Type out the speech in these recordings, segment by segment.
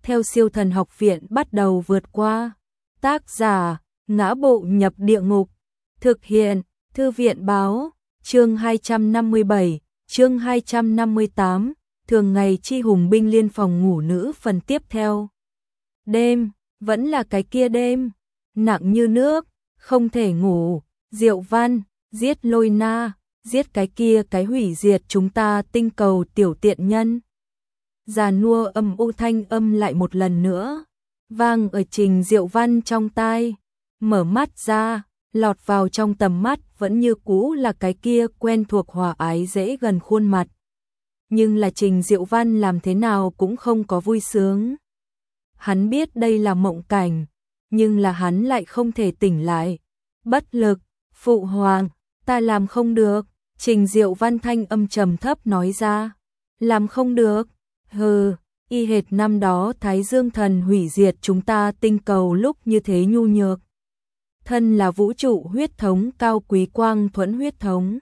theo Siêu Thần Học Viện bắt đầu vượt qua. Tác giả: Ngã Bộ Nhập Địa Ngục. Thực hiện: Thư viện báo. Chương 257, chương 258, thường ngày chi hùng binh liên phòng ngủ nữ phần tiếp theo. Đêm, vẫn là cái kia đêm, nặng như nước, không thể ngủ. Diệu Văn, giết Lôi Na, giết cái kia cái hủy diệt chúng ta tinh cầu tiểu tiện nhân. Già nua âm u thanh âm lại một lần nữa vang ở Trình Diệu Văn trong tai. Mở mắt ra, lọt vào trong tầm mắt vẫn như cũ là cái kia quen thuộc hòa ái dễ gần khuôn mặt. Nhưng là Trình Diệu Văn làm thế nào cũng không có vui sướng. Hắn biết đây là mộng cảnh, nhưng là hắn lại không thể tỉnh lại. Bất lực, phụ hoàng, ta làm không được. Trình Diệu Văn thanh âm trầm thấp nói ra. Làm không được? Hừ, y hệt năm đó Thái Dương Thần hủy diệt chúng ta tinh cầu lúc như thế nhu nhược. Thân là vũ trụ huyết thống cao quý quang thuẫn huyết thống,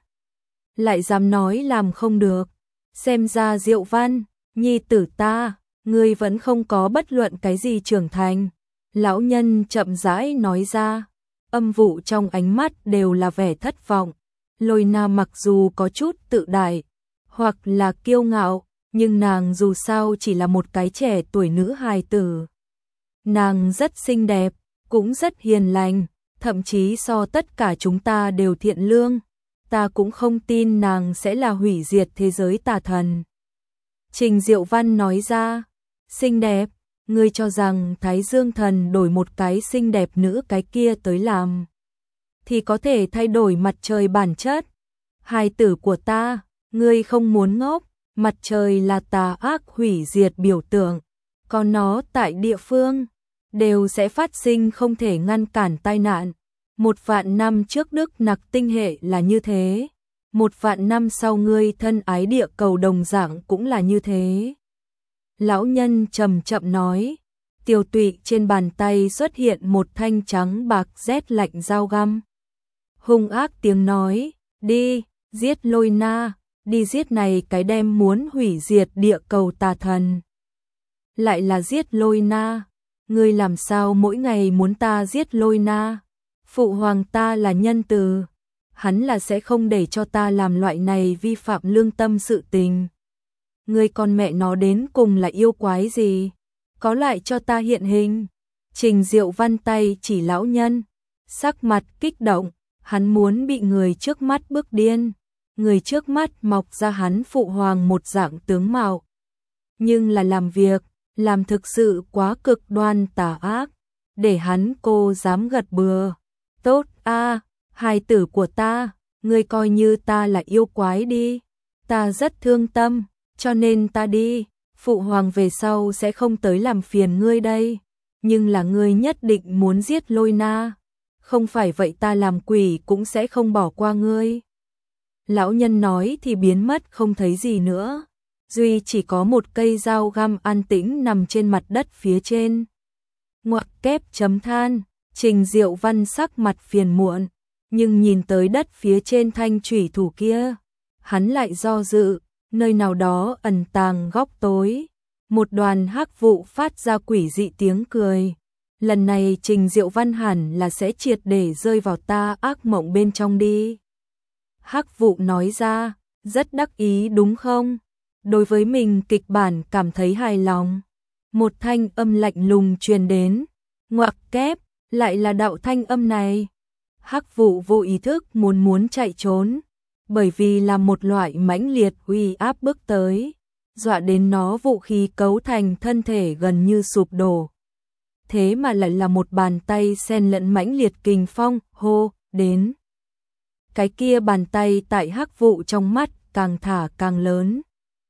lại dám nói làm không được. Xem ra Diệu Văn, nhi tử ta, ngươi vẫn không có bất luận cái gì trưởng thành. Lão nhân chậm rãi nói ra, âm vụ trong ánh mắt đều là vẻ thất vọng. Lôi Na mặc dù có chút tự đại, hoặc là kiêu ngạo, nhưng nàng dù sao chỉ là một cái trẻ tuổi nữ hài tử. Nàng rất xinh đẹp, cũng rất hiền lành, thậm chí so tất cả chúng ta đều thiện lương. Ta cũng không tin nàng sẽ là hủy diệt thế giới tà thần. Trình Diệu Văn nói ra, xinh đẹp, ngươi cho rằng Thái Dương Thần đổi một cái xinh đẹp nữ cái kia tới làm thì có thể thay đổi mặt trời bản chất. Hài tử của ta, ngươi không muốn ngốc, mặt trời là tà ác hủy diệt biểu tượng, còn nó tại địa phương đều sẽ phát sinh không thể ngăn cản tai nạn. 1.000 năm trước Đức Nặc tinh hệ là như thế, 1.000 năm sau ngươi thân ái địa cầu đồng dạng cũng là như thế. Lão nhân chậm chậm nói, tiểu tụy trên bàn tay xuất hiện một thanh trắng bạc rét lạnh dao găm. Hung ác tiếng nói, đi, giết Lôi Na, đi giết này cái đem muốn hủy diệt địa cầu tà thần. Lại là giết Lôi Na, ngươi làm sao mỗi ngày muốn ta giết Lôi Na? Phụ hoàng ta là nhân từ, hắn là sẽ không để cho ta làm loại này vi phạm lương tâm sự tình. Ngươi con mẹ nó đến cùng là yêu quái gì? Có lại cho ta hiện hình. Trình Diệu Văn tay chỉ lão nhân, sắc mặt kích động, hắn muốn bị người trước mắt bức điên. Người trước mắt mọc ra hắn phụ hoàng một dạng tướng mạo, nhưng là làm việc, làm thực sự quá cực đoan tà ác, để hắn cô dám gật bừa. Tốt a, hài tử của ta, ngươi coi như ta là yêu quái đi. Ta rất thương tâm, cho nên ta đi. Phụ hoàng về sau sẽ không tới làm phiền ngươi đây. Nhưng là ngươi nhất định muốn giết Lôi Na. Không phải vậy ta làm quỷ cũng sẽ không bỏ qua ngươi. Lão nhân nói thì biến mất không thấy gì nữa. Duy chỉ có một cây dao găm an tĩnh nằm trên mặt đất phía trên. Ngoặc kép chấm than. Trình Diệu Văn sắc mặt phiền muộn, nhưng nhìn tới đất phía trên thanh chủy thủ kia, hắn lại do dự, nơi nào đó ẩn tàng góc tối. Một đoàn hắc vụ phát ra quỷ dị tiếng cười. Lần này Trình Diệu Văn hẳn là sẽ triệt để rơi vào ta ác mộng bên trong đi. Hắc vụ nói ra, rất đắc ý đúng không? Đối với mình kịch bản cảm thấy hài lòng. Một thanh âm lạnh lùng truyền đến, ngoặc kép, lại là đạo thanh âm này. Hắc vụ vô ý thức muốn chạy trốn, bởi vì là một loại mãnh liệt uy áp bước tới, dọa đến nó vũ khí cấu thành thân thể gần như sụp đổ. Thế mà lại là một bàn tay xen lẫn mãnh liệt kình phong hô đến. Cái kia bàn tay tại hắc vụ trong mắt càng thả càng lớn.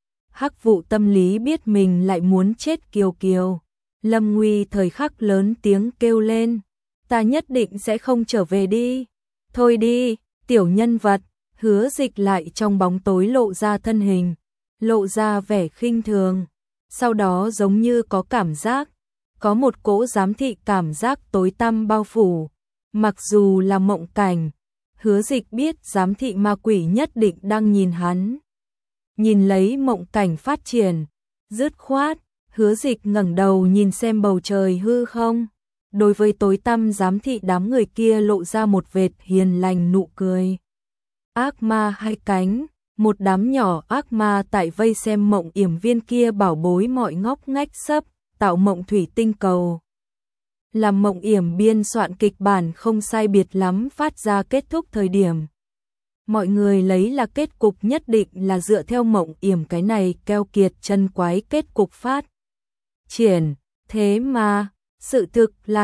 Hắc vụ tâm lý biết mình lại muốn chết kiều kiều. Lâm Nguy thời khắc lớn tiếng kêu lên, ta nhất định sẽ không trở về đi. Thôi đi, tiểu nhân vật. Hứa Dịch lại trong bóng tối lộ ra thân hình, lộ ra vẻ khinh thường. Sau đó giống như có cảm giác, có một cỗ giám thị cảm giác tối tăm bao phủ. Mặc dù là mộng cảnh, Hứa Dịch biết giám thị ma quỷ nhất định đang nhìn hắn. Nhìn lấy mộng cảnh phát triển, dứt khoát, Hứa Dịch ngẩng đầu nhìn xem bầu trời hư không, đối với tối tăm giám thị đám người kia lộ ra một vệt hiền lành nụ cười. Ác ma hai cánh, một đám nhỏ ác ma tại vây xem Mộng Yểm viên kia bảo bối mọi ngóc ngách sấp, tạo mộng thủy tinh cầu. Làm Mộng Yểm biên soạn kịch bản không sai biệt lắm phát ra kết thúc thời điểm. Mọi người lấy là kết cục nhất định là dựa theo Mộng Yểm cái này keo kiệt chân quái kết cục phát triển, thế mà, sự thực là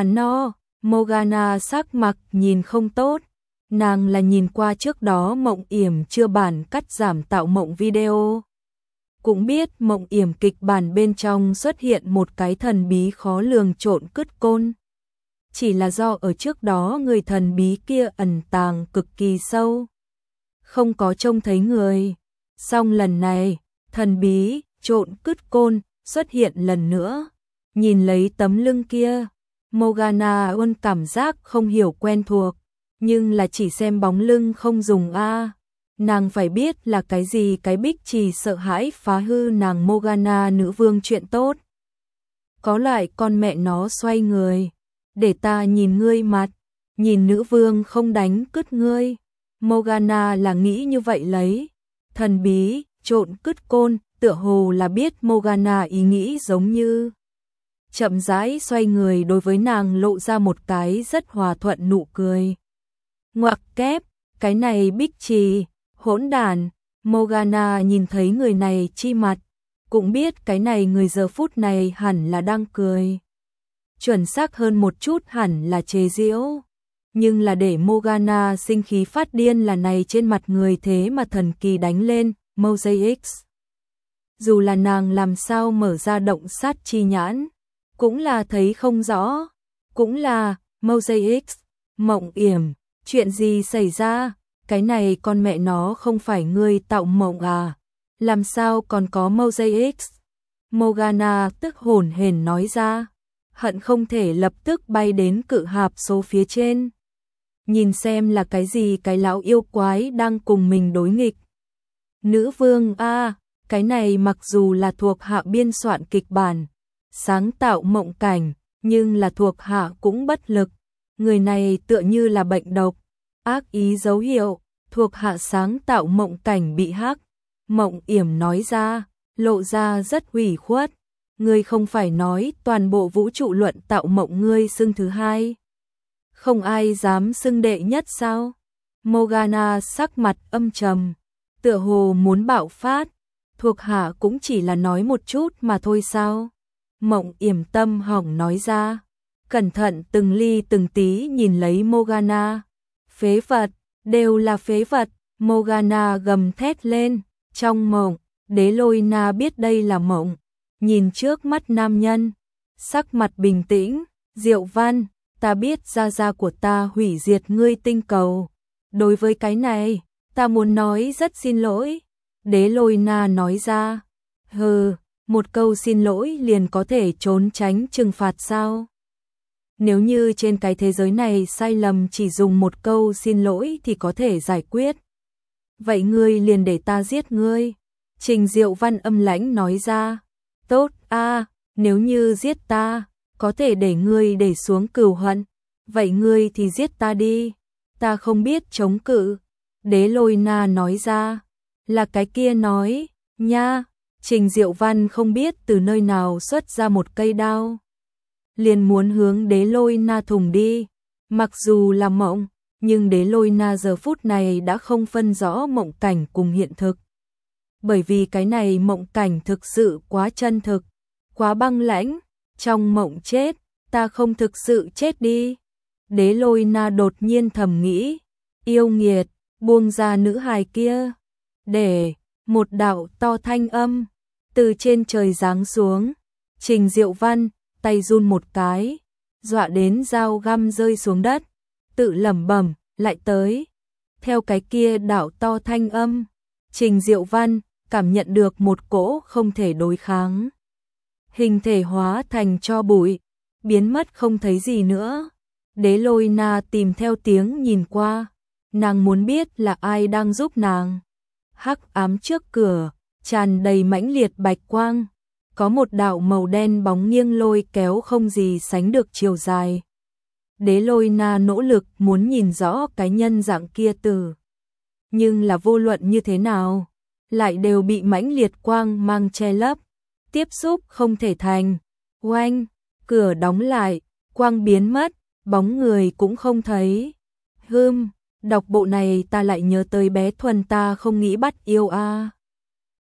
Morgana sắc mặt nhìn không tốt. Nàng là nhìn qua trước đó Mộng Yểm chưa bản cắt giảm tạo mộng video. Cũng biết Mộng Yểm kịch bản bên trong xuất hiện một cái thần bí khó lường trộn cứt côn. Chỉ là do ở trước đó người thần bí kia ẩn tàng cực kỳ sâu, không có trông thấy người. Song lần này, thần bí trộn cứt côn xuất hiện lần nữa. Nhìn lấy tấm lưng kia, Morgana luôn cảm giác không hiểu quen thuộc, nhưng là chỉ xem bóng lưng không dùng a. Nàng phải biết là cái gì cái bích trì sợ hãi phá hư nàng Morgana nữ vương chuyện tốt. Có loại con mẹ nó xoay người, để ta nhìn ngươi mặt, nhìn nữ vương không đánh cứt ngươi. Morgana là nghĩ như vậy lấy. Thần bí, trộn cứt côn, tựa hồ là biết Morgana ý nghĩ giống như. Chậm rãi xoay người đối với nàng lộ ra một cái rất hòa thuận nụ cười. Ngoặc kép, cái này bích trì, hỗn đản. Morgana nhìn thấy người này chi mặt, cũng biết cái này người giờ phút này hẳn là đang cười. Chuẩn xác hơn một chút hẳn là chế giễu. Nhưng là để Morgana sinh khí phát điên là này trên mặt người thế mà thần kỳ đánh lên, Mosaic. Dù là nàng làm sao mở ra động sát chi nhãn, cũng là thấy không rõ, cũng là, Mosaic, Mộng Yểm, chuyện gì xảy ra, cái này con mẹ nó không phải ngươi tạo mộng à, làm sao còn có Mosaic. Morgana tức hổn hển nói ra, hận không thể lập tức bay đến cự hạp số phía trên. Nhìn xem là cái gì cái lão yêu quái đang cùng mình đối nghịch. Nữ vương a, cái này mặc dù là thuộc hạ biên soạn kịch bản, sáng tạo mộng cảnh, nhưng là thuộc hạ cũng bất lực. Người này tựa như là bệnh độc, ác ý dấu hiệu, thuộc hạ sáng tạo mộng cảnh bị hắc. Mộng Yểm nói ra, lộ ra rất ủy khuất. Ngươi không phải nói toàn bộ vũ trụ luận tạo mộng ngươi xưng thứ hai. Không ai dám xưng đệ nhất sao? Morgana sắc mặt âm trầm, tựa hồ muốn bạo phát. Thuộc hạ cũng chỉ là nói một chút mà thôi sao? Mộng Yểm tâm hỏng nói ra, cẩn thận từng ly từng tí nhìn lấy Morgana. Phế vật, đều là phế vật. Morgana gầm thét lên. Trong mộng, Đế Lôi Na biết đây là mộng, nhìn trước mắt nam nhân, sắc mặt bình tĩnh. Diệu Văn, ta biết gia gia của ta hủy diệt ngươi tinh cầu. Đối với cái này, ta muốn nói rất xin lỗi. Đế Lôi Na nói ra. Hừ, một câu xin lỗi liền có thể trốn tránh trừng phạt sao? Nếu như trên cái thế giới này sai lầm chỉ dùng một câu xin lỗi thì có thể giải quyết, vậy ngươi liền để ta giết ngươi. Trình Diệu Văn âm lãnh nói ra. Tốt a, nếu như giết ta, có thể để ngươi để xuống cừu hận, vậy ngươi thì giết ta đi, ta không biết chống cự. Đế Lôi Na nói ra. Là cái kia nói, nha. Trình Diệu Văn không biết từ nơi nào xuất ra một cây đao, liền muốn hướng Đế Lôi Na thùng đi. Mặc dù là mộng, nhưng Đế Lôi Na giờ phút này đã không phân rõ mộng cảnh cùng hiện thực. Bởi vì cái này mộng cảnh thực sự quá chân thực, quá băng lãnh. Trong mộng chết, ta không thực sự chết đi. Đế Lôi Na đột nhiên thầm nghĩ, yêu nghiệt, buông ra nữ hài kia. Để một đạo to thanh âm từ trên trời giáng xuống. Trình Diệu Văn tay run một cái, dọa đến dao găm rơi xuống đất, tự lẩm bẩm, lại tới. Theo cái kia đạo to thanh âm, Trình Diệu Văn cảm nhận được một cỗ không thể đối kháng. Hình thể hóa thành tro bụi, biến mất không thấy gì nữa. Đế Lôi Na tìm theo tiếng nhìn qua, nàng muốn biết là ai đang giúp nàng. Hắc ám trước cửa, tràn đầy mãnh liệt bạch quang, có một đạo màu đen bóng nghiêng lôi kéo không gì sánh được chiều dài. Đế Lôi Na nỗ lực muốn nhìn rõ cái nhân dạng kia nhưng là vô luận như thế nào, lại đều bị mãnh liệt quang mang che lấp, tiếp xúc không thể thành. Oanh, cửa đóng lại, quang biến mất, bóng người cũng không thấy. Đọc bộ này ta lại nhớ tới bé Thuần ta không nghĩ bắt yêu a.